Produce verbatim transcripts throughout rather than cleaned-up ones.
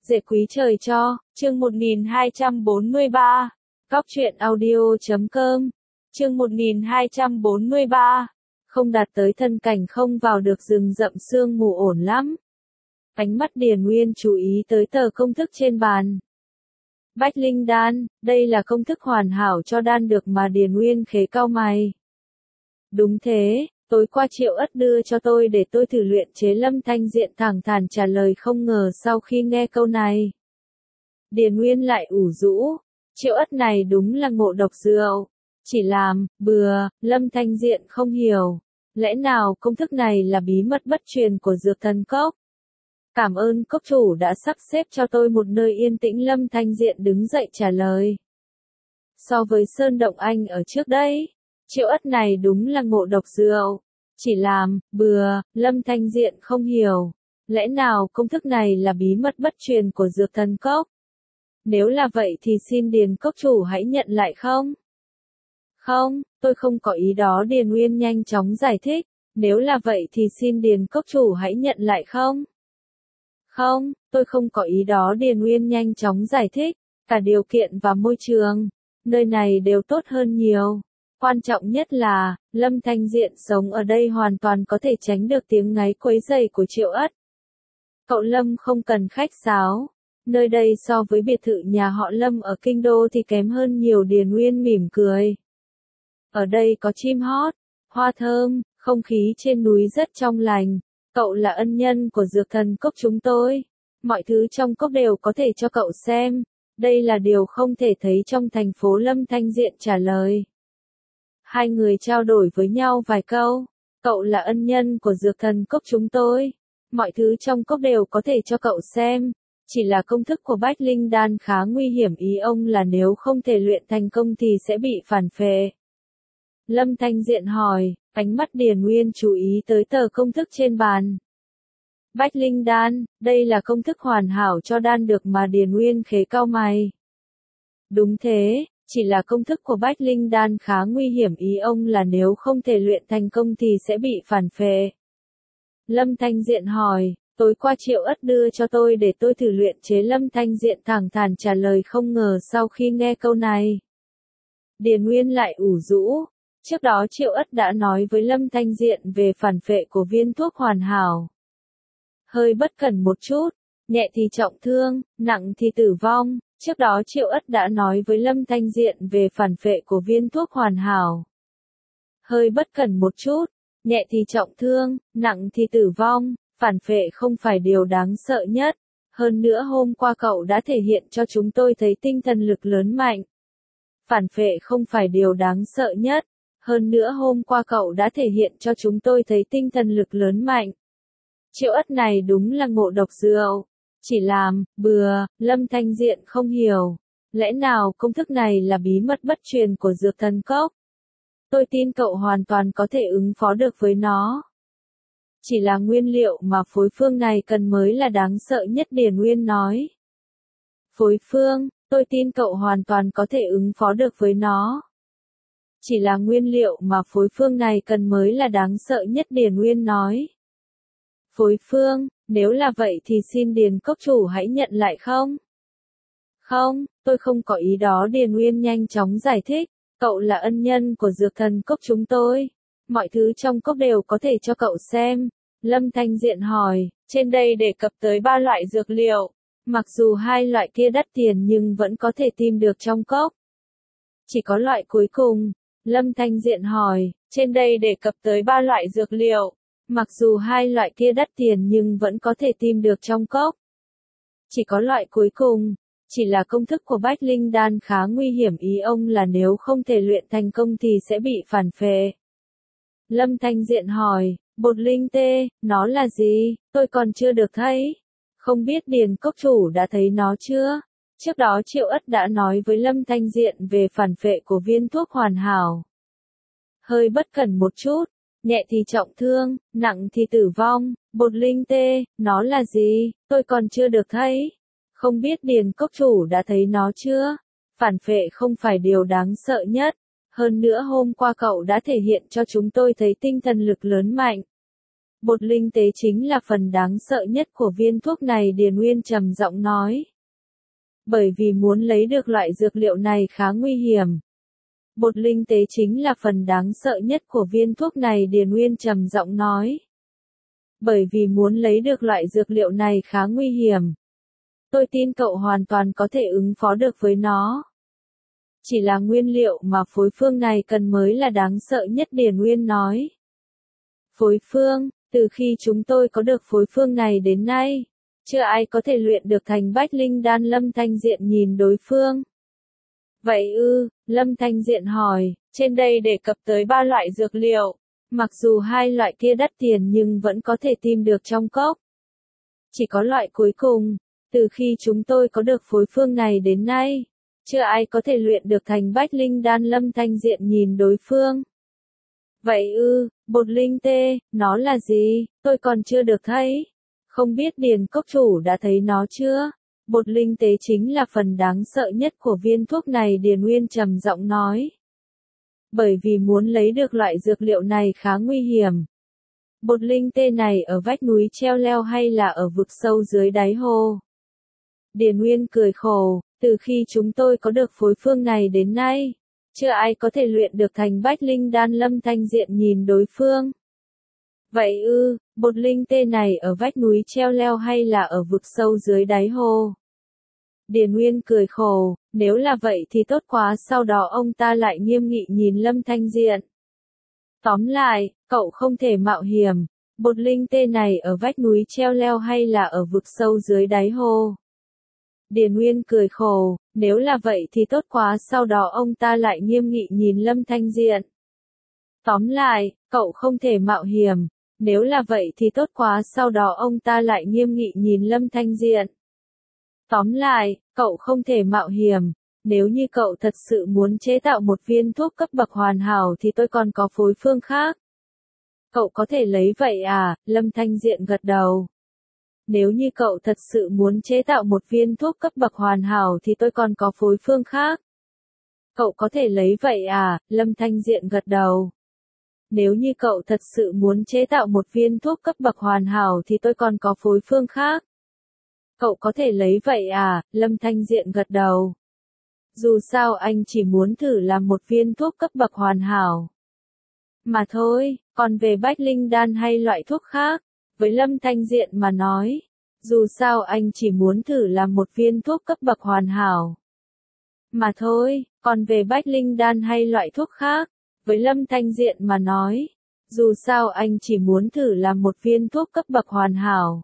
Dễ quý trời cho, chương một nghìn hai trăm bốn mươi ba, Cóc truyện audio chấm com, chương một nghìn hai trăm bốn mươi ba, không đạt tới thân cảnh không vào được rừng rậm sương mù ổn lắm. Ánh mắt Điền Nguyên chú ý tới tờ công thức trên bàn. Bách Linh Đan, đây là công thức hoàn hảo cho đan được mà Điền Nguyên khế cau mày. Đúng thế, tối qua Triệu Ất đưa cho tôi để tôi thử luyện chế. Lâm Thanh Diện thẳng thắn trả lời, không ngờ sau khi nghe câu này. Điền Nguyên lại ủ rũ, Triệu Ất này đúng là ngộ độc rượu. Chỉ làm, bừa, Lâm Thanh Diện không hiểu. Lẽ nào công thức này là bí mật bất truyền của Dược Thần Cốc? Cảm ơn cốc chủ đã sắp xếp cho tôi một nơi yên tĩnh. Lâm Thanh Diện đứng dậy trả lời. So với Sơn Động Anh ở trước đây, Triệu Ất này đúng là ngộ độc rượu. Chỉ làm, bừa, Lâm Thanh Diện không hiểu. Lẽ nào công thức này là bí mật bất truyền của Dược Thần Cốc? Nếu là vậy thì xin Điền cốc chủ hãy nhận lại không? Không, tôi không có ý đó. Điền Nguyên nhanh chóng giải thích. Nếu là vậy thì xin Điền cốc chủ hãy nhận lại không? Không, tôi không có ý đó. Điền Nguyên nhanh chóng giải thích. Cả điều kiện và môi trường, nơi này đều tốt hơn nhiều. Quan trọng nhất là, Lâm Thanh Diện sống ở đây hoàn toàn có thể tránh được tiếng ngáy quấy rầy của Triệu Ất. Cậu Lâm không cần khách sáo. Nơi đây so với biệt thự nhà họ Lâm ở Kinh Đô thì kém hơn nhiều. Điền Nguyên mỉm cười. Ở đây có chim hót, hoa thơm, không khí trên núi rất trong lành. Cậu là ân nhân của Dược Thần Cốc chúng tôi. Mọi thứ trong cốc đều có thể cho cậu xem. Đây là điều không thể thấy trong thành phố. Lâm Thanh Diện trả lời. Hai người trao đổi với nhau vài câu. Cậu là ân nhân của Dược Thần Cốc chúng tôi. Mọi thứ trong cốc đều có thể cho cậu xem. Chỉ là công thức của Bách Linh Đan khá nguy hiểm. Ý ông là nếu không thể luyện thành công thì sẽ bị phản phệ. Lâm Thanh Diện hỏi, ánh mắt Điền Nguyên chú ý tới tờ công thức trên bàn. Bách Linh Đan, đây là công thức hoàn hảo cho đan được mà. Điền Nguyên khế cau mày. Đúng thế, chỉ là công thức của Bách Linh Đan khá nguy hiểm. Ý ông là nếu không thể luyện thành công thì sẽ bị phản phệ. Lâm Thanh Diện hỏi, tối qua Triệu Ất đưa cho tôi để tôi thử luyện chế. Lâm Thanh Diện thẳng thắn trả lời, không ngờ sau khi nghe câu này. Điền Nguyên lại ủ rũ. Trước đó Triệu Ất đã nói với Lâm Thanh Diện về phản phệ của viên thuốc hoàn hảo. Hơi bất cẩn một chút, nhẹ thì trọng thương, nặng thì tử vong. Trước đó Triệu Ất đã nói với Lâm Thanh Diện về phản phệ của viên thuốc hoàn hảo. Hơi bất cẩn một chút, nhẹ thì trọng thương, nặng thì tử vong. Phản phệ không phải điều đáng sợ nhất. Hơn nữa hôm qua cậu đã thể hiện cho chúng tôi thấy tinh thần lực lớn mạnh. Phản phệ không phải điều đáng sợ nhất. Hơn nữa hôm qua cậu đã thể hiện cho chúng tôi thấy tinh thần lực lớn mạnh. Triệu Ất này đúng là ngộ độc rượu. Chỉ làm, bừa, Lâm Thanh Diện không hiểu. Lẽ nào công thức này là bí mật bất truyền của Dược Thần Cốc? Tôi tin cậu hoàn toàn có thể ứng phó được với nó. Chỉ là nguyên liệu mà phối phương này cần mới là đáng sợ nhất. Điền Nguyên nói. Phối phương, tôi tin cậu hoàn toàn có thể ứng phó được với nó. Chỉ là nguyên liệu mà phối phương này cần mới là đáng sợ nhất. Điền Nguyên nói. Phối phương, nếu là vậy thì xin Điền cốc chủ hãy nhận lại không? Không, tôi không có ý đó. Điền Nguyên nhanh chóng giải thích. Cậu là ân nhân của Dược Thần Cốc chúng tôi. Mọi thứ trong cốc đều có thể cho cậu xem. Lâm Thanh Diện hỏi, trên đây đề cập tới ba loại dược liệu. Mặc dù hai loại kia đắt tiền nhưng vẫn có thể tìm được trong cốc. Chỉ có loại cuối cùng. Lâm Thanh Diện hỏi, trên đây đề cập tới ba loại dược liệu. Mặc dù hai loại kia đắt tiền nhưng vẫn có thể tìm được trong cốc. Chỉ có loại cuối cùng. Chỉ là công thức của Bách Linh Đan khá nguy hiểm. Ý ông là nếu không thể luyện thành công thì sẽ bị phản phệ. Lâm Thanh Diện hỏi, bột linh tê, nó là gì? Tôi còn chưa được thấy. Không biết Điền cốc chủ đã thấy nó chưa? Trước đó Triệu Ất đã nói với Lâm Thanh Diện về phản phệ của viên thuốc hoàn hảo. Hơi bất cẩn một chút, nhẹ thì trọng thương, nặng thì tử vong. Bột linh tê, nó là gì? Tôi còn chưa được thấy. Không biết Điền cốc chủ đã thấy nó chưa? Phản phệ không phải điều đáng sợ nhất. Hơn nữa hôm qua cậu đã thể hiện cho chúng tôi thấy tinh thần lực lớn mạnh. Bột linh tế chính là phần đáng sợ nhất của viên thuốc này, Điền Uyên trầm giọng nói. Bởi vì muốn lấy được loại dược liệu này khá nguy hiểm. Bột linh tế chính là phần đáng sợ nhất của viên thuốc này, Điền Uyên trầm giọng nói. Bởi vì muốn lấy được loại dược liệu này khá nguy hiểm. Tôi tin cậu hoàn toàn có thể ứng phó được với nó. Chỉ là nguyên liệu mà phối phương này cần mới là đáng sợ nhất, Điền Uyên nói. Phối phương, từ khi chúng tôi có được phối phương này đến nay, chưa ai có thể luyện được thành Bách Linh Đan. Lâm Thanh Diện nhìn đối phương. Vậy ư, Lâm Thanh Diện hỏi, trên đây đề cập tới ba loại dược liệu, mặc dù hai loại kia đắt tiền nhưng vẫn có thể tìm được trong cốc. Chỉ có loại cuối cùng, từ khi chúng tôi có được phối phương này đến nay, chưa ai có thể luyện được thành Bách Linh Đan. Lâm Thanh Diện nhìn đối phương. Vậy ư, bột linh tê, nó là gì? Tôi còn chưa được thấy. Không biết Điền cốc chủ đã thấy nó chưa? Bột linh tế chính là phần đáng sợ nhất của viên thuốc này, Điền Uyên trầm giọng nói. Bởi vì muốn lấy được loại dược liệu này khá nguy hiểm. Bột linh tê này ở vách núi treo leo hay là ở vực sâu dưới đáy hồ? Điền Uyên cười khổ, từ khi chúng tôi có được phối phương này đến nay, chưa ai có thể luyện được thành Bách Linh Đan. Lâm Thanh Diện nhìn đối phương. Vậy ư, bột linh tê này ở vách núi treo leo hay là ở vực sâu dưới đáy hồ? Điền Uyên cười khổ, nếu là vậy thì tốt quá. Sau đó ông ta lại nghiêm nghị nhìn Lâm Thanh Diện. Tóm lại, cậu không thể mạo hiểm. Bột linh tê này ở vách núi treo leo hay là ở vực sâu dưới đáy hồ? Điền Uyên cười khổ, nếu là vậy thì tốt quá. Sau đó ông ta lại nghiêm nghị nhìn Lâm Thanh Diện. Tóm lại, cậu không thể mạo hiểm. Nếu là vậy thì tốt quá. Sau đó ông ta lại nghiêm nghị nhìn Lâm Thanh Diện. Tóm lại, cậu không thể mạo hiểm. Nếu như cậu thật sự muốn chế tạo một viên thuốc cấp bậc hoàn hảo thì tôi còn có phối phương khác. Cậu có thể lấy vậy à? Lâm Thanh Diện gật đầu. Nếu như cậu thật sự muốn chế tạo một viên thuốc cấp bậc hoàn hảo thì tôi còn có phối phương khác. Cậu có thể lấy vậy à? Lâm Thanh Diện gật đầu. Nếu như cậu thật sự muốn chế tạo một viên thuốc cấp bậc hoàn hảo thì tôi còn có phối phương khác. Cậu có thể lấy vậy à? Lâm Thanh Diện gật đầu. Dù sao anh chỉ muốn thử làm một viên thuốc cấp bậc hoàn hảo mà thôi, còn về Bách Linh Đan hay loại thuốc khác, với Lâm Thanh Diện mà nói, dù sao anh chỉ muốn thử làm một viên thuốc cấp bậc hoàn hảo mà thôi, còn về Bách Linh Đan hay loại thuốc khác, với Lâm Thanh Diện mà nói, dù sao anh chỉ muốn thử làm một viên thuốc cấp bậc hoàn hảo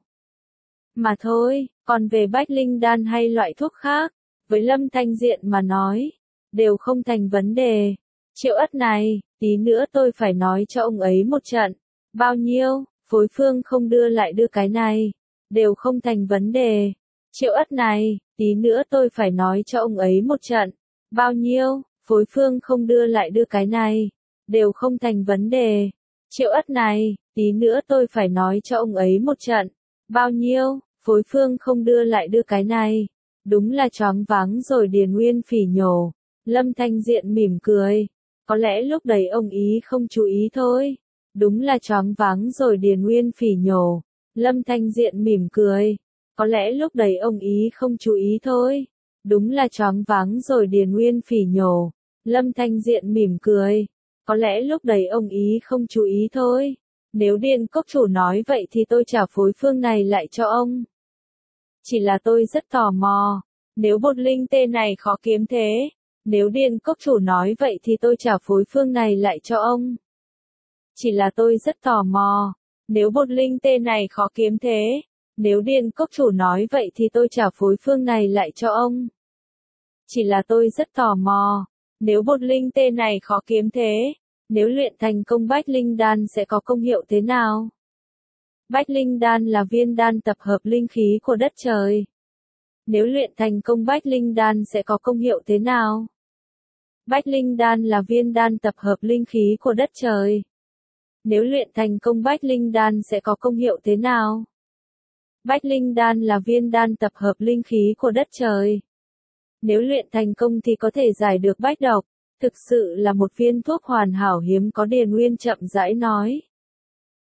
mà thôi, còn về Bách Linh Đan hay loại thuốc khác, với Lâm Thanh Diện mà nói, đều không thành vấn đề. Triệu Ất này, tí nữa tôi phải nói cho ông ấy một trận. Bao nhiêu? Phối phương không đưa lại đưa cái này, đều không thành vấn đề. Triệu Ất này, tí nữa tôi phải nói cho ông ấy một trận. Bao nhiêu? Phối phương không đưa lại đưa cái này, đều không thành vấn đề. Triệu Ất này, tí nữa tôi phải nói cho ông ấy một trận. Bao nhiêu? Phối phương không đưa lại đưa cái này. Đúng là choáng váng rồi, Điền Uyên phỉ nhổ. Lâm Thanh Diện mỉm cười. Có lẽ lúc đấy ông ý không chú ý thôi. Đúng là choáng váng rồi, Điền Uyên phỉ nhổ. Lâm Thanh Diện mỉm cười. Có lẽ lúc đấy ông ý không chú ý thôi. Đúng là choáng váng rồi, Điền Uyên phỉ nhổ. Lâm Thanh Diện mỉm cười. Có lẽ lúc đấy ông ý không chú ý thôi. Nếu Điền cốc chủ nói vậy thì tôi trả phối phương này lại cho ông. Chỉ là tôi rất tò mò. Nếu bột linh tê này khó kiếm thế. Nếu Điền cốc chủ nói vậy thì tôi trả phối phương này lại cho ông. Chỉ là tôi rất tò mò. Nếu bột linh tê này khó kiếm thế. Nếu Điền cốc chủ nói vậy thì tôi trả phối phương này lại cho ông. Chỉ là tôi rất tò mò. Nếu bột linh tê này khó kiếm thế. Nếu luyện thành công Bách Linh Đan sẽ có công hiệu thế nào? Bách Linh Đan là viên đan tập hợp linh khí của đất trời. Nếu luyện thành công Bách Linh Đan sẽ có công hiệu thế nào? Bách Linh Đan là viên đan tập hợp linh khí của đất trời. Nếu luyện thành công Bách Linh Đan sẽ có công hiệu thế nào? Bách Linh Đan là viên đan tập hợp linh khí của đất trời. Nếu luyện thành công thì có thể giải được bách độc. Thực sự là một viên thuốc hoàn hảo hiếm có, Điền Uyên chậm rãi nói.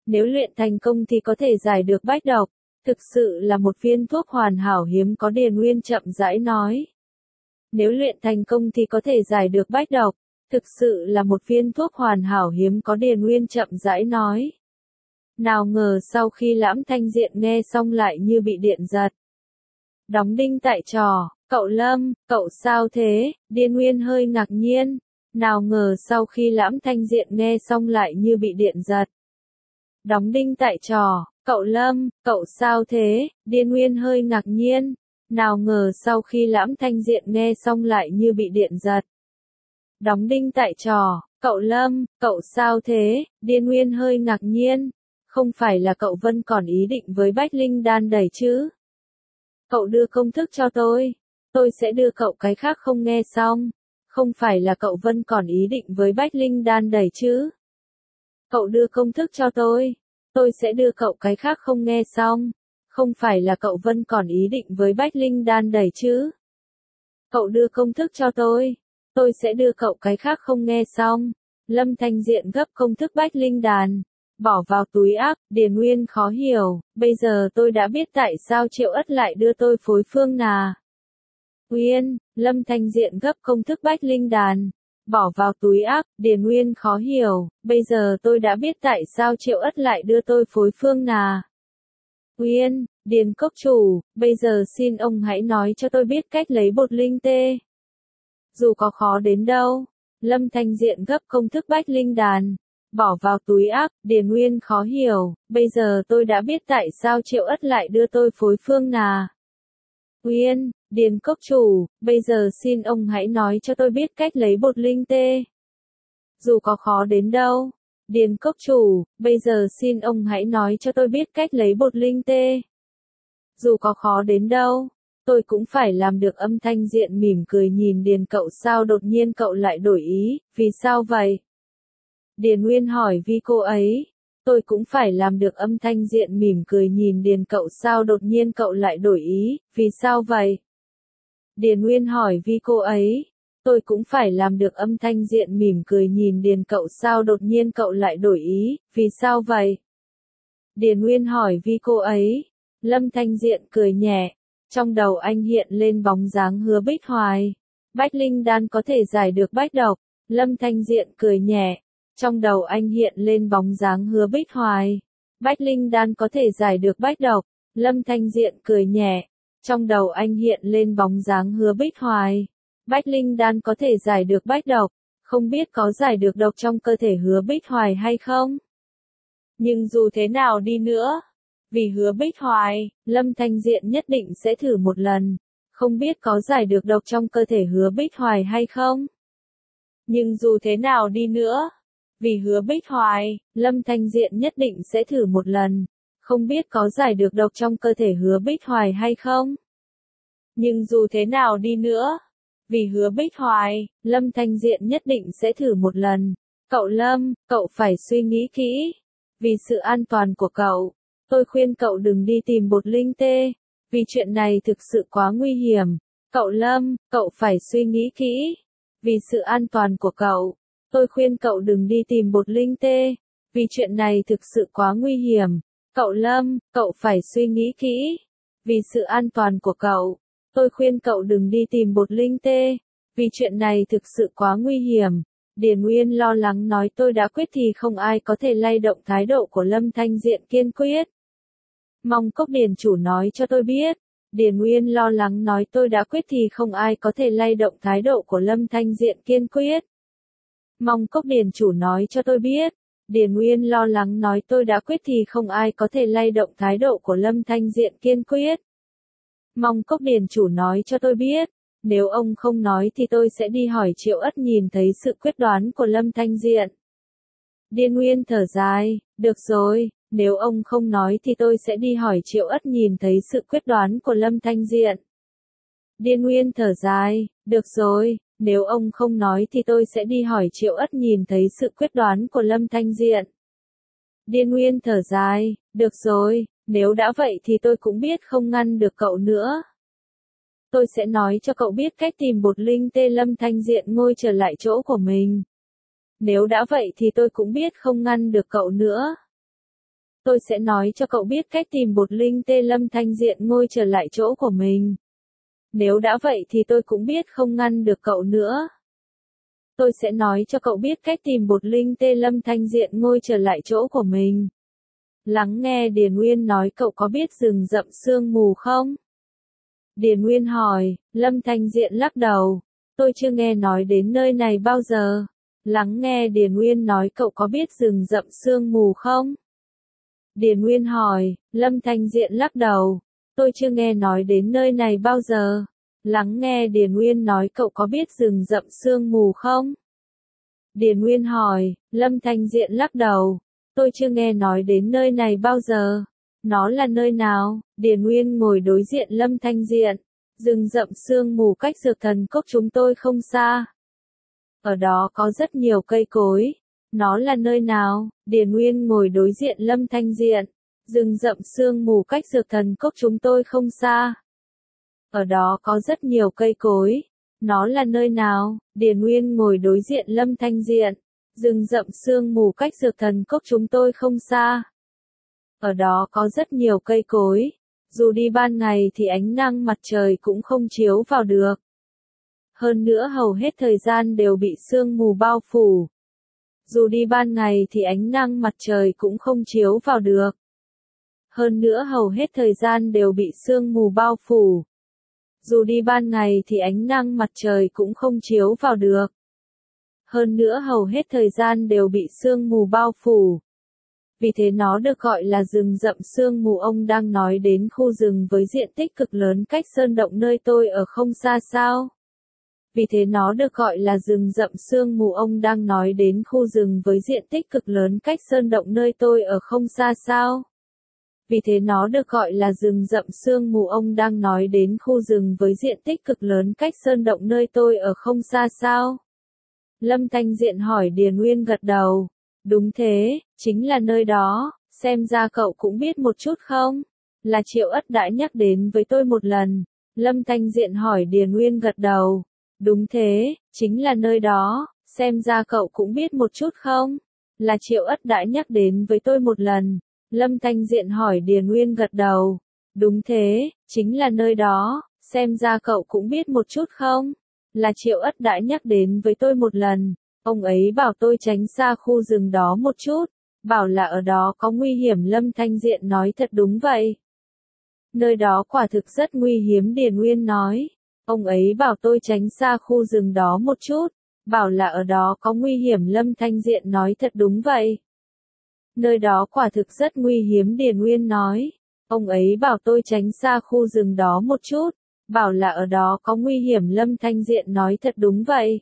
Nếu luyện thành công thì có thể giải được bách độc. Thực sự là một viên thuốc hoàn hảo hiếm có, Điền Nguyên chậm rãi nói. Nếu luyện thành công thì có thể giải được bách độc. Thực sự là một viên thuốc hoàn hảo hiếm có, Điền Nguyên chậm rãi nói. Nào ngờ sau khi Lãm Thanh Diện nghe xong lại như bị điện giật. Đóng đinh tại trò, cậu Lâm, cậu sao thế? Điền Nguyên hơi ngạc nhiên. Nào ngờ sau khi Lãm Thanh Diện nghe xong lại như bị điện giật. Đóng đinh tại trò, cậu Lâm, cậu sao thế? Điền Nguyên hơi ngạc nhiên. Nào ngờ sau khi Lãm Thanh Diện nghe xong lại như bị điện giật. Đóng đinh tại trò, cậu Lâm, cậu sao thế? Điền Nguyên hơi ngạc nhiên. Không phải là cậu Vân còn ý định với Bách Linh Đan đầy chứ? Cậu đưa công thức cho tôi. Tôi sẽ đưa cậu cái khác không nghe xong. Không phải là cậu Vân còn ý định với Bách Linh Đan đầy chứ? Cậu đưa công thức cho tôi. Tôi sẽ đưa cậu cái khác không nghe xong. Không phải là cậu Vân còn ý định với Bách Linh Đan đầy chứ? Cậu đưa công thức cho tôi. Tôi sẽ đưa cậu cái khác không nghe xong. Lâm Thanh Diện gấp công thức Bách Linh Đan, bỏ vào túi ác. Điền Nguyên khó hiểu, bây giờ tôi đã biết tại sao Triệu Ất lại đưa tôi phối phương nà. Nguyên, Lâm Thanh Diện gấp công thức Bách Linh Đan, bỏ vào túi ác. Điền Nguyên khó hiểu, bây giờ tôi đã biết tại sao Triệu Ất lại đưa tôi phối phương nà. Nguyên, Điền Cốc chủ, bây giờ xin ông hãy nói cho tôi biết cách lấy bột linh tê. Dù có khó đến đâu. Lâm Thanh Diện gấp công thức Bách Linh Đan, bỏ vào túi ác. Điền Nguyên khó hiểu, bây giờ tôi đã biết tại sao Triệu Ất lại đưa tôi phối phương nà. Nguyên, Điền Cốc chủ, bây giờ xin ông hãy nói cho tôi biết cách lấy bột linh tê. Dù có khó đến đâu. Điền Cốc chủ, bây giờ xin ông hãy nói cho tôi biết cách lấy bột linh tê. Dù có khó đến đâu. Tôi cũng phải làm được. Âm Thanh Diện mỉm cười nhìn Điền cậu, sao đột nhiên cậu lại đổi ý, vì sao vậy? Điền Nguyên hỏi vì cô ấy. Tôi cũng phải làm được. Âm Thanh Diện mỉm cười nhìn Điền cậu, sao đột nhiên cậu lại đổi ý, vì sao vậy? Điền Nguyên hỏi vì cô ấy. Tôi cũng phải làm được. Âm Thanh Diện mỉm cười nhìn Điền cậu, sao đột nhiên cậu lại đổi ý, vì sao vậy? Điền Nguyên hỏi vì cô ấy. Lâm Thanh Diện cười nhẹ. Trong đầu anh hiện lên bóng dáng Hứa Bích Hoài. Bách Linh Đan có thể giải được bách độc. Lâm Thanh Diện cười nhẹ. Trong đầu anh hiện lên bóng dáng Hứa Bích Hoài. Bách Linh Đan có thể giải được bách độc. Lâm Thanh Diện cười nhẹ. Trong đầu anh hiện lên bóng dáng Hứa Bích Hoài. Bách Linh Đan có thể giải được bách độc. Không biết có giải được độc trong cơ thể Hứa Bích Hoài hay không? Nhưng dù thế nào đi nữa, vì Hứa Bích Hoài, Lâm Thanh Diện nhất định sẽ thử một lần. Không biết có giải được độc trong cơ thể Hứa Bích Hoài hay không? Nhưng dù thế nào đi nữa, vì Hứa Bích Hoài, Lâm Thanh Diện nhất định sẽ thử một lần. Không biết có giải được độc trong cơ thể Hứa Bích Hoài hay không? Nhưng dù thế nào đi nữa, vì Hứa Bích Hoài, Lâm Thanh Diện nhất định sẽ thử một lần. Cậu Lâm, cậu phải suy nghĩ kỹ. Vì sự an toàn của cậu, tôi khuyên cậu đừng đi tìm bột linh tê. Vì chuyện này thực sự quá nguy hiểm. Cậu Lâm, cậu phải suy nghĩ kỹ. Vì sự an toàn của cậu, tôi khuyên cậu đừng đi tìm bột linh tê. Vì chuyện này thực sự quá nguy hiểm. Cậu Lâm, cậu phải suy nghĩ kỹ. Vì sự an toàn của cậu, tôi khuyên cậu đừng đi tìm bột linh tê. Vì chuyện này thực sự quá nguy hiểm. Điền Nguyên lo lắng nói, tôi đã quyết thì không ai có thể lay động thái độ của Lâm Thanh Diện kiên quyết. Mong Cốc Điền chủ nói cho tôi biết. Điền Nguyên lo lắng nói, tôi đã quyết thì không ai có thể lay động thái độ của Lâm Thanh Diện kiên quyết. Mong Cốc Điền chủ nói cho tôi biết. Điền Nguyên lo lắng nói, tôi đã quyết thì không ai có thể lay động thái độ của Lâm Thanh Diện kiên quyết. Mong Cốc Điền chủ nói cho tôi biết. Nếu ông không nói thì tôi sẽ đi hỏi Triệu Ất nhìn thấy sự quyết đoán của Lâm Thanh Diện. Điền Nguyên thở dài, được rồi, nếu ông không nói thì tôi sẽ đi hỏi Triệu Ất nhìn thấy sự quyết đoán của Lâm Thanh Diện. Điền Nguyên thở dài, được rồi, nếu ông không nói thì tôi sẽ đi hỏi Triệu Ất nhìn thấy sự quyết đoán của Lâm Thanh Diện. Điền Nguyên thở dài, được rồi, nếu đã vậy thì tôi cũng biết không ngăn được cậu nữa. Tôi sẽ nói cho cậu biết cách tìm bột linh tê. Lâm Thanh Diện ngồi trở lại chỗ của mình. Nếu đã vậy thì tôi cũng biết không ngăn được cậu nữa. Tôi sẽ nói cho cậu biết cách tìm bột linh tê. Lâm Thanh Diện ngồi trở lại chỗ của mình. Nếu đã vậy thì tôi cũng biết không ngăn được cậu nữa. Tôi sẽ nói cho cậu biết cách tìm bột linh tê. Lâm Thanh Diện ngồi trở lại chỗ của mình. Lắng nghe Điền Nguyên nói, cậu có biết rừng rậm sương mù không? Điền Nguyên hỏi. Lâm Thanh Diện lắc đầu. Tôi chưa nghe nói đến nơi này bao giờ. Lắng nghe Điền Nguyên nói, cậu có biết rừng rậm sương mù không? Điền Nguyên hỏi. Lâm Thanh Diện lắc đầu. Tôi chưa nghe nói đến nơi này bao giờ. Lắng nghe Điền Nguyên nói, cậu có biết rừng rậm sương mù không? Điền Nguyên hỏi. Lâm Thanh Diện lắc đầu. Tôi chưa nghe nói đến nơi này bao giờ. Nó là nơi nào? Điền Nguyên ngồi đối diện Lâm Thanh Diện. Rừng rậm sương mù cách Dược Thần Cốc chúng tôi không xa. Ở đó có rất nhiều cây cối. Nó là nơi nào? Điền Nguyên ngồi đối diện Lâm Thanh Diện. Rừng rậm sương mù cách Dược Thần Cốc chúng tôi không xa. Ở đó có rất nhiều cây cối. Nó là nơi nào? Điền Nguyên ngồi đối diện Lâm Thanh Diện. Rừng rậm sương mù cách Dược Thần Cốc chúng tôi không xa. Ở đó có rất nhiều cây cối. Dù đi ban ngày thì ánh nắng mặt trời cũng không chiếu vào được. Hơn nữa hầu hết thời gian đều bị sương mù bao phủ. Dù đi ban ngày thì ánh nắng mặt trời cũng không chiếu vào được. Hơn nữa hầu hết thời gian đều bị sương mù bao phủ. Dù đi ban ngày thì ánh nắng mặt trời cũng không chiếu vào được. Hơn nữa hầu hết thời gian đều bị sương mù bao phủ. Vì thế nó được gọi là rừng rậm sương mù. Ông đang nói đến khu rừng với diện tích cực lớn cách sơn động nơi tôi ở không xa sao? Vì thế nó được gọi là rừng rậm sương mù. Ông đang nói đến khu rừng với diện tích cực lớn cách sơn động nơi tôi ở không xa sao? Vì thế nó được gọi là rừng rậm sương mù. Ông đang nói đến khu rừng với diện tích cực lớn cách sơn động nơi tôi ở không xa sao? Lâm Thanh Diện hỏi. Điền Nguyên gật đầu. Đúng thế, chính là nơi đó. Xem ra cậu cũng biết một chút không? Là Triệu Ất đã nhắc đến với tôi một lần. Lâm Thanh Diện hỏi. Điền Nguyên gật đầu. Đúng thế, chính là nơi đó. Xem ra cậu cũng biết một chút không? Là Triệu Ất đã nhắc đến với tôi một lần. Lâm Thanh Diện hỏi. Điền Nguyên gật đầu. Đúng thế, chính là nơi đó. Xem ra cậu cũng biết một chút không? Là Triệu Ất đã nhắc đến với tôi một lần. Ông ấy bảo tôi tránh xa khu rừng đó một chút. Bảo là ở đó có nguy hiểm. Lâm Thanh Diện nói. Thật đúng vậy. Nơi đó quả thực rất nguy hiểm. Điền Nguyên nói. Ông ấy bảo tôi tránh xa khu rừng đó một chút. Bảo là ở đó có nguy hiểm. Lâm Thanh Diện nói. Thật đúng vậy. Nơi đó quả thực rất nguy hiểm. Điền Nguyên nói. Ông ấy bảo tôi tránh xa khu rừng đó một chút. Bảo là ở đó có nguy hiểm. Lâm Thanh Diện nói. Thật đúng vậy.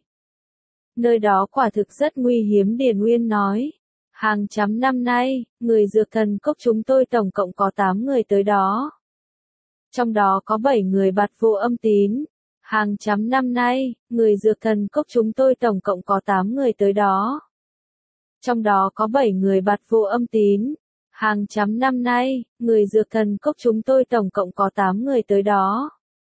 Nơi đó quả thực rất nguy hiểm. Điền Nguyên nói. Hàng trăm năm nay, người Dược Thần Cốc chúng tôi tổng cộng có tám người tới đó. Trong đó có bảy người bạt vô âm tín. Hàng trăm năm nay, người Dược Thần Cốc chúng tôi tổng cộng có tám người tới đó. Trong đó có bảy người bạt vô âm tín. Hàng trăm năm nay, người Dược Thần Cốc chúng tôi tổng cộng có tám người tới đó.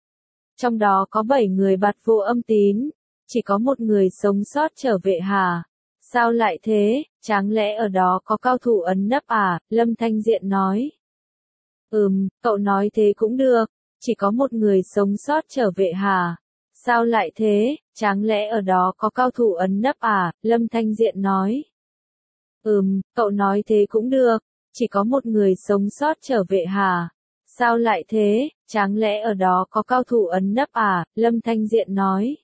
Trong đó có bảy người bạt vô âm tín. Chỉ có một người sống sót trở về hả? Sao lại thế? Chẳng lẽ ở đó có cao thủ ẩn nấp à? Lâm Thanh Diện nói. Ừm, cậu nói thế cũng được. Chỉ có một người sống sót trở về hả? Sao lại thế? Chẳng lẽ ở đó có cao thủ ẩn nấp à? Lâm Thanh Diện nói. Ừm, cậu nói thế cũng được. Chỉ có một người sống sót trở về hả? Sao lại thế? Chẳng lẽ ở đó có cao thủ ẩn nấp à? Lâm Thanh Diện nói.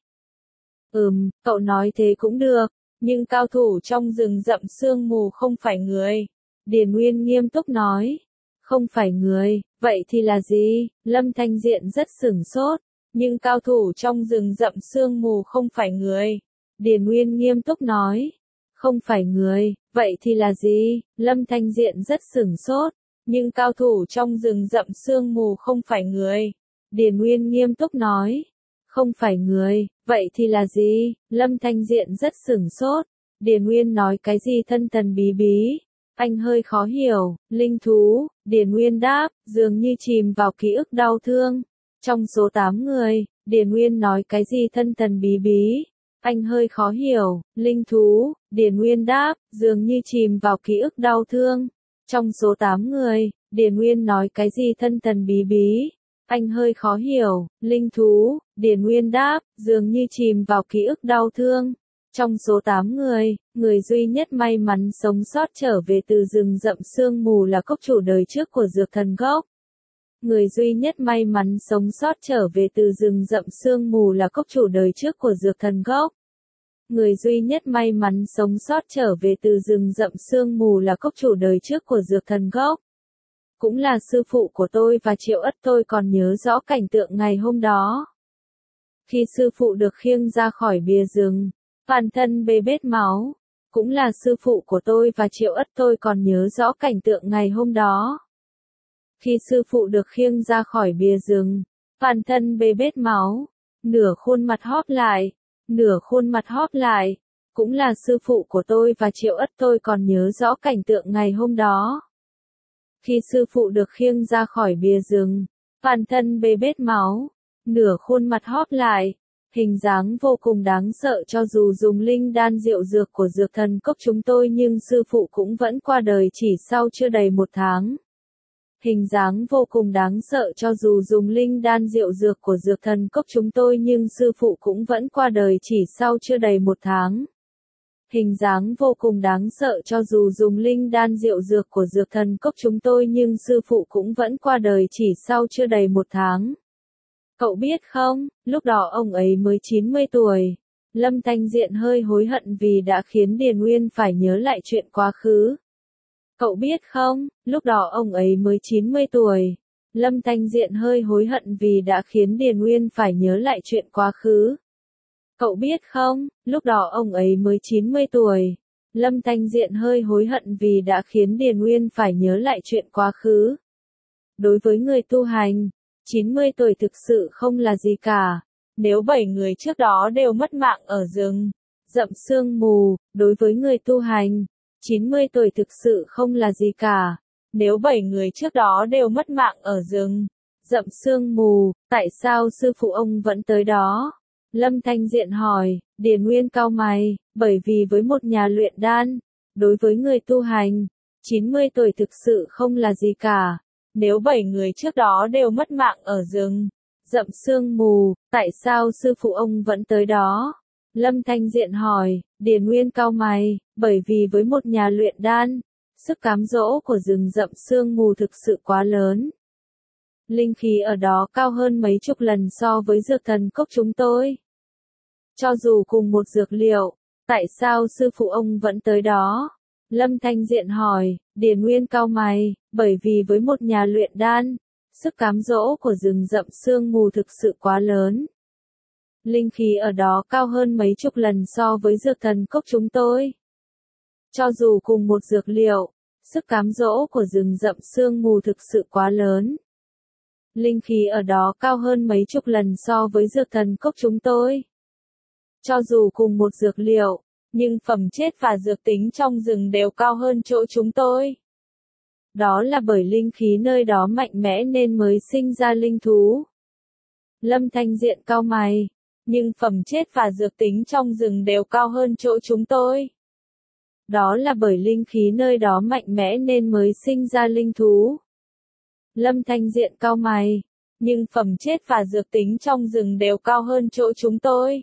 Ừm, cậu nói thế cũng được. Nhưng cao thủ trong rừng rậm sương mù không phải người. Điền Nguyên nghiêm túc nói. Không phải người, vậy thì là gì? Lâm Thanh Diện rất sửng sốt. Nhưng cao thủ trong rừng rậm sương mù không phải người. Điền Nguyên nghiêm túc nói. Không phải người, vậy thì là gì? Lâm Thanh Diện rất sửng sốt. Nhưng cao thủ trong rừng rậm sương mù không phải người. Điền Nguyên nghiêm túc nói. Không phải người, vậy thì là gì? Lâm Thanh Diện rất sửng sốt. Điền Nguyên nói cái gì thân thần bí bí? Anh hơi khó hiểu. Linh thú, Điền Nguyên đáp, dường như chìm vào ký ức đau thương. Trong số tám người, Điền Nguyên nói cái gì thân thần bí bí? Anh hơi khó hiểu. Linh thú, Điền Nguyên đáp, dường như chìm vào ký ức đau thương. Trong số tám người, Điền Nguyên nói cái gì thân thần bí bí? Anh hơi khó hiểu, linh thú, Điền Nguyên đáp, dường như chìm vào ký ức đau thương. Trong số tám người, người duy nhất may mắn sống sót trở về từ rừng rậm sương mù là cốc chủ đời trước của dược thần gốc. Người duy nhất may mắn sống sót trở về từ rừng rậm sương mù là cốc chủ đời trước của dược thần gốc. Người duy nhất may mắn sống sót trở về từ rừng rậm sương mù là cốc chủ đời trước của dược thần gốc. Cũng là sư phụ của tôi và Triệu Ất, tôi còn nhớ rõ cảnh tượng ngày hôm đó. Khi sư phụ được khiêng ra khỏi bìa rừng, toàn thân bê bết máu. Cũng là sư phụ của tôi và Triệu Ất, tôi còn nhớ rõ cảnh tượng ngày hôm đó. Khi sư phụ được khiêng ra khỏi bìa rừng, toàn thân bê bết máu, nửa khuôn mặt hóp lại, nửa khuôn mặt hóp lại. Cũng là sư phụ của tôi và Triệu Ất, tôi còn nhớ rõ cảnh tượng ngày hôm đó. Khi sư phụ được khiêng ra khỏi bìa rừng, toàn thân bê bết máu, nửa khuôn mặt hóp lại, hình dáng vô cùng đáng sợ cho dù dùng linh đan diệu dược của dược thần cốc chúng tôi nhưng sư phụ cũng vẫn qua đời chỉ sau chưa đầy một tháng. Hình dáng vô cùng đáng sợ cho dù dùng linh đan diệu dược của dược thần cốc chúng tôi nhưng sư phụ cũng vẫn qua đời chỉ sau chưa đầy một tháng. Hình dáng vô cùng đáng sợ cho dù dùng linh đan diệu dược của dược thần cốc chúng tôi nhưng sư phụ cũng vẫn qua đời chỉ sau chưa đầy một tháng. Cậu biết không, lúc đó ông ấy mới chín mươi tuổi. Lâm Thanh Diện hơi hối hận vì đã khiến Điền Nguyên phải nhớ lại chuyện quá khứ. Cậu biết không, lúc đó ông ấy mới chín mươi tuổi. Lâm Thanh Diện hơi hối hận vì đã khiến Điền Nguyên phải nhớ lại chuyện quá khứ. Cậu biết không, lúc đó ông ấy mới chín mươi tuổi. Lâm Thanh Diện hơi hối hận vì đã khiến Điền Nguyên phải nhớ lại chuyện quá khứ. Đối với người tu hành, chín mươi tuổi thực sự không là gì cả. Nếu bảy người trước đó đều mất mạng ở rừng rậm sương mù, đối với người tu hành, chín mươi tuổi thực sự không là gì cả. Nếu bảy người trước đó đều mất mạng ở rừng rậm sương mù, tại sao sư phụ ông vẫn tới đó? Lâm Thanh Diện hỏi. Điền Nguyên cau mày, bởi vì với một nhà luyện đan, đối với người tu hành, chín mươi tuổi thực sự không là gì cả. Nếu bảy người trước đó đều mất mạng ở rừng rậm sương mù, tại sao sư phụ ông vẫn tới đó? Lâm Thanh Diện hỏi. Điền Nguyên cau mày, bởi vì với một nhà luyện đan, sức cám dỗ của rừng rậm sương mù thực sự quá lớn. Linh khí ở đó cao hơn mấy chục lần so với dược thần cốc chúng tôi. Cho dù cùng một dược liệu, tại sao sư phụ ông vẫn tới đó? Lâm Thanh Diện hỏi. Điền Nguyên cau mày, bởi vì với một nhà luyện đan, sức cám dỗ của rừng rậm sương mù thực sự quá lớn. Linh khí ở đó cao hơn mấy chục lần so với dược thần cốc chúng tôi. Cho dù cùng một dược liệu, sức cám dỗ của rừng rậm sương mù thực sự quá lớn. Linh khí ở đó cao hơn mấy chục lần so với dược thần cốc chúng tôi. Cho dù cùng một dược liệu, nhưng phẩm chất và dược tính trong rừng đều cao hơn chỗ chúng tôi. Đó là bởi linh khí nơi đó mạnh mẽ nên mới sinh ra linh thú. Lâm Thanh Diện cau mày, nhưng phẩm chất và dược tính trong rừng đều cao hơn chỗ chúng tôi. Đó là bởi linh khí nơi đó mạnh mẽ nên mới sinh ra linh thú. Lâm Thanh Diện cau mày, nhưng phẩm chất và dược tính trong rừng đều cao hơn chỗ chúng tôi.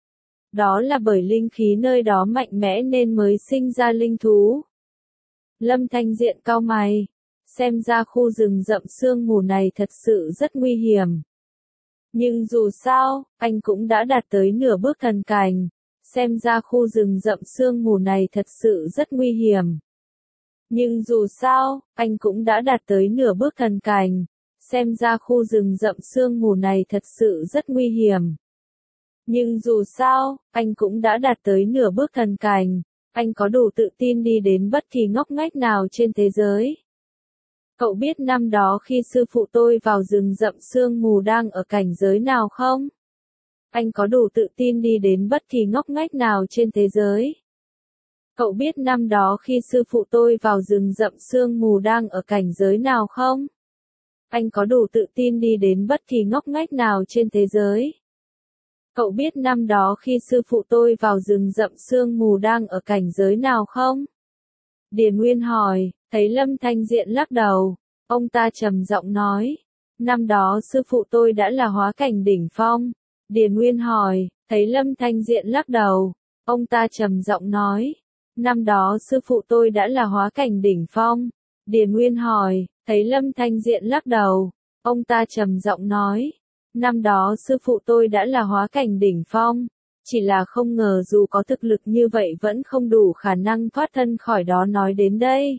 Đó là bởi linh khí nơi đó mạnh mẽ nên mới sinh ra linh thú. Lâm Thanh Diện cau mày, xem ra khu rừng rậm sương mù này thật sự rất nguy hiểm. Nhưng dù sao, anh cũng đã đạt tới nửa bước thần cảnh. Xem ra khu rừng rậm sương mù này thật sự rất nguy hiểm. Nhưng dù sao, anh cũng đã đạt tới nửa bước thần cảnh. Xem ra khu rừng rậm sương mù này thật sự rất nguy hiểm. Nhưng dù sao, anh cũng đã đạt tới nửa bước thần cảnh. Anh có đủ tự tin đi đến bất kỳ ngóc ngách nào trên thế giới. Cậu biết năm đó khi sư phụ tôi vào rừng rậm sương mù đang ở cảnh giới nào không? Anh có đủ tự tin đi đến bất kỳ ngóc ngách nào trên thế giới. Cậu biết năm đó khi sư phụ tôi vào rừng rậm sương mù đang ở cảnh giới nào không? Anh có đủ tự tin đi đến bất kỳ ngóc ngách nào trên thế giới. Cậu biết năm đó khi sư phụ tôi vào rừng rậm sương mù đang ở cảnh giới nào không? Điền Nguyên hỏi. Thấy Lâm Thanh Diện lắc đầu, ông ta trầm giọng nói, năm đó sư phụ tôi đã là hóa cảnh đỉnh phong. Điền Nguyên hỏi, thấy Lâm Thanh Diện lắc đầu, ông ta trầm giọng nói, năm đó sư phụ tôi đã là hóa cảnh đỉnh phong. Điền Nguyên hỏi, thấy Lâm Thanh Diện lắc đầu, ông ta trầm giọng nói, năm đó sư phụ tôi đã là hóa cảnh đỉnh phong, chỉ là không ngờ dù có thực lực như vậy vẫn không đủ khả năng thoát thân khỏi đó. Nói đến đây,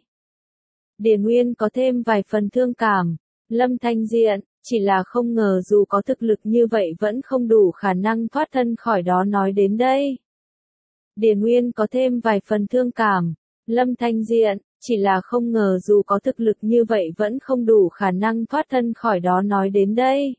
Điền Nguyên có thêm vài phần thương cảm. Lâm Thanh Diện, chỉ là không ngờ dù có thực lực như vậy vẫn không đủ khả năng thoát thân khỏi đó. Nói đến đây, Điền Nguyên có thêm vài phần thương cảm. Lâm Thanh Diện, chỉ là không ngờ dù có thực lực như vậy vẫn không đủ khả năng thoát thân khỏi đó. Nói đến đây,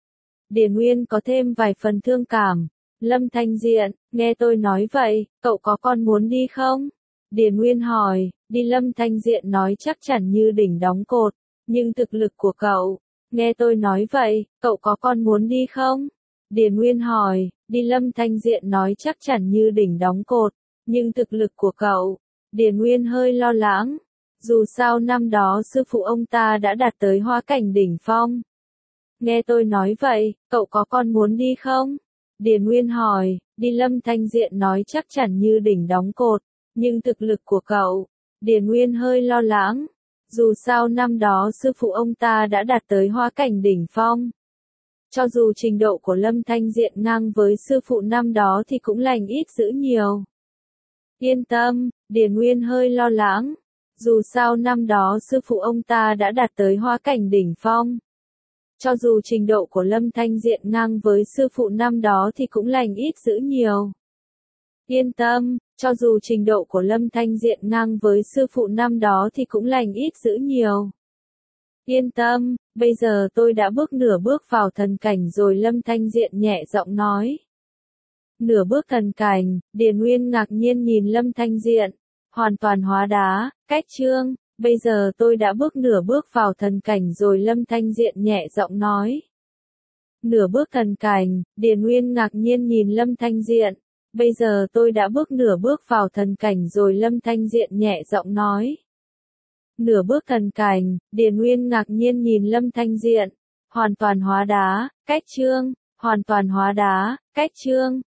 Điền Nguyên có thêm vài phần thương cảm. Lâm Thanh Diện, nghe tôi nói vậy, cậu có con muốn đi không? Điền Nguyên hỏi, đi. Lâm Thanh Diện nói chắc chắn như đỉnh đóng cột, nhưng thực lực của cậu, nghe tôi nói vậy, cậu có con muốn đi không? Điền Nguyên hỏi, đi. Lâm Thanh Diện nói chắc chắn như đỉnh đóng cột, nhưng thực lực của cậu, Điền Nguyên hơi lo lắng, dù sao năm đó sư phụ ông ta đã đạt tới hóa cảnh đỉnh phong. Nghe tôi nói vậy, cậu có con muốn đi không? Điền Nguyên hỏi, đi. Lâm Thanh Diện nói chắc chắn như đỉnh đóng cột, nhưng thực lực của cậu, Điền Nguyên hơi lo lắng, dù sao năm đó sư phụ ông ta đã đạt tới hóa cảnh đỉnh phong. Cho dù trình độ của Lâm Thanh Diện ngang với sư phụ năm đó thì cũng lành ít dữ nhiều. Yên tâm, Điền Nguyên hơi lo lắng, dù sao năm đó sư phụ ông ta đã đạt tới hóa cảnh đỉnh phong. Cho dù trình độ của Lâm Thanh Diện ngang với sư phụ năm đó thì cũng lành ít dữ nhiều. Yên tâm, cho dù trình độ của Lâm Thanh Diện ngang với sư phụ năm đó thì cũng lành ít dữ nhiều. Yên tâm, bây giờ tôi đã bước nửa bước vào thần cảnh rồi. Lâm Thanh Diện nhẹ giọng nói. Nửa bước thần cảnh, Điền Nguyên ngạc nhiên nhìn Lâm Thanh Diện. Hoàn toàn hóa đá, cách chương, bây giờ tôi đã bước nửa bước vào thần cảnh rồi. Lâm Thanh Diện nhẹ giọng nói. Nửa bước thần cảnh, Điền Nguyên ngạc nhiên nhìn Lâm Thanh Diện. Bây giờ tôi đã bước nửa bước vào thần cảnh rồi. Lâm Thanh Diện nhẹ giọng nói. Nửa bước thần cảnh, Điền Nguyên ngạc nhiên nhìn Lâm Thanh Diện. Hoàn toàn hóa đá, cách chương, hoàn toàn hóa đá, cách chương.